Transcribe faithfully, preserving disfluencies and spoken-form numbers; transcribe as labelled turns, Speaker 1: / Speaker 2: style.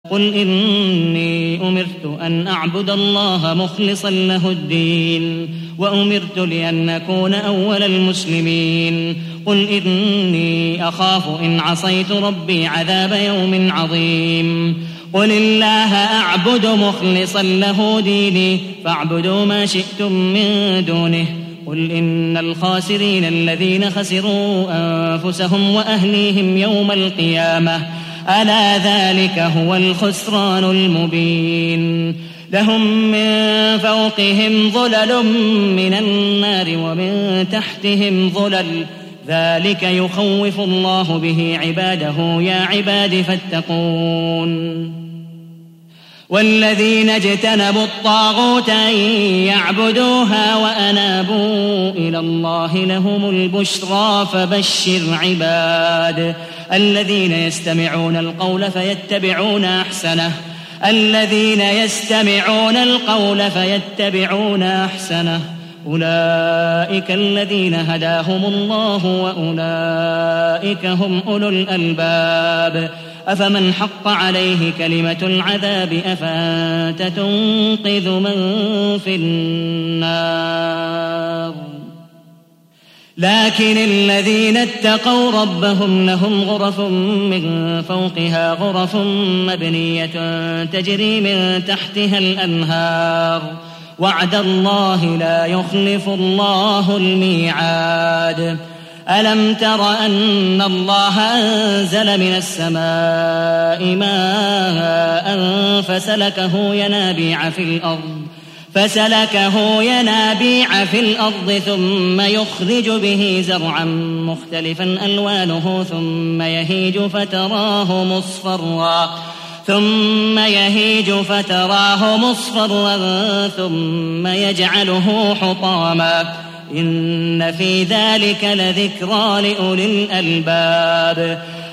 Speaker 1: قل إني أمرت أن أعبد الله مخلصا له الدين وأمرت لأن أكون أول المسلمين قل إني أخاف إن عصيت ربي عذاب يوم عظيم قل الله أعبد مخلصا له ديني فاعبدوا ما شئتم من دونه قل إن الخاسرين الذين خسروا أنفسهم وأهليهم يوم القيامة ألا ذلك هو الخسران المبين لهم من فوقهم ظلل من النار ومن تحتهم ظلل ذلك يخوف الله به عباده يا عباد فاتقون والذين اجتنبوا الطاغوت أن يعبدوها وأنابوا إلى الله لهم البشرى فبشر عباد الذين يستمعون القول فيتبعون أحسنه الذين يستمعون القول فيتبعون أحسنه أولئك الذين هداهم الله وأولئك هم أولو الألباب أفمن حق عليه كلمة العذاب أفأنت تنقذ من في النار لكن الذين اتقوا ربهم لهم غرف من فوقها غرف مبنية تجري من تحتها الأنهار وعد الله لا يخلف الله الميعاد ألم تر أن الله أنزل من السماء ماء فسلكه ينابيع في الأرض فسلكه ينابيع في الأرض ثم يخرج به زرعا مختلفا ألوانه ثم يهيج فتراه مصفرا ثم يهيج فتراه مصفرا ثم يجعله حطاما إن في ذلك لذكرى لأولي الألباب